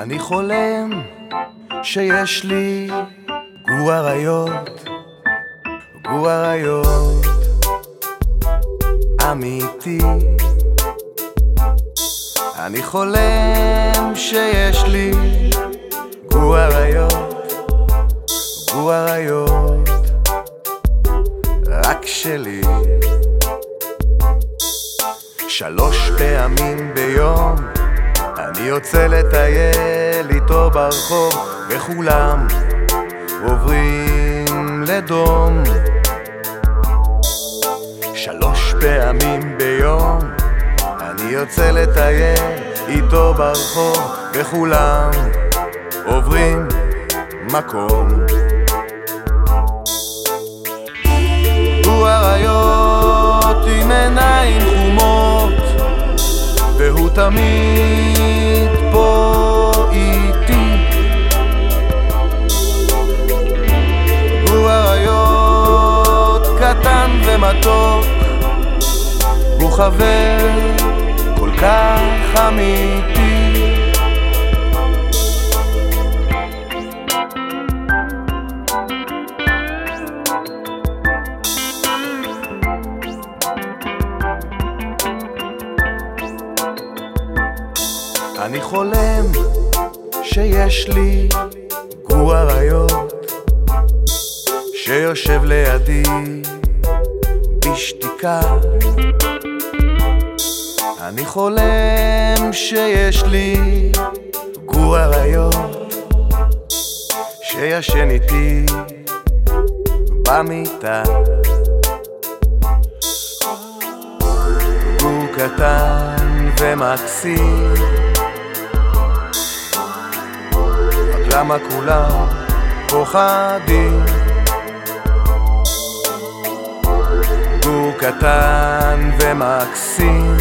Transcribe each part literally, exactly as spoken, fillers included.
אני חולם שיש לי גור אריות, גור אריות אמיתי. אני חולם שיש לי גור אריות, גור אריות רק שלי. שלוש פעמים ביום אני יוצא לטייל איתו ברחוב, וכולם עוברים לדום. שלוש פעמים ביום אני יוצא לטייל איתו ברחוב, וכולם עוברים מקום. גור אריות עם עיניים חומות, והוא תמיד פה איתי. גור אריות קטן ומתוק, הוא חבר כל כך אמיתי. אני חולם שיש לי גור אריות שיושב לידי בשתיקה. אני חולם שיש לי גור אריות שישן איתי במיטה. גור קטן ומקסים, למה כולם פוחדים? גור קטן ומקסים,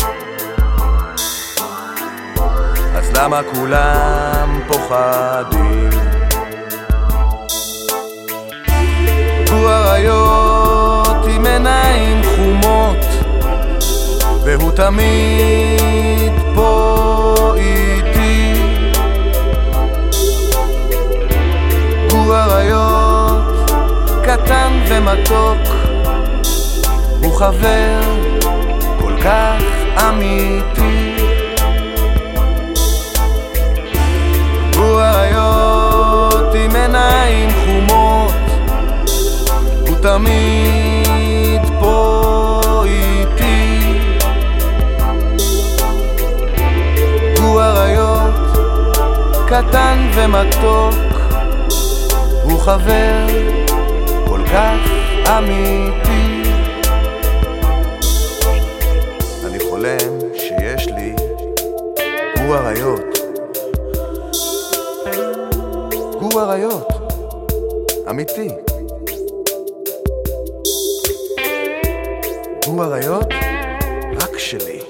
אז למה כולם פוחדים? גור אריות עם עיניים חומות, והוא תמיד פה איתי. גור אריות קטן ומתוק, הוא חבר כל כך אמיתי. גור אריות עם עיניים חומות, הוא תמיד פה איתי. גור אריות קטן ומתוק, הוא חבר כל כך אמיתי. אני חולם שיש לי גור אריות, גור אריות אמיתי. גור אריות רק שלי.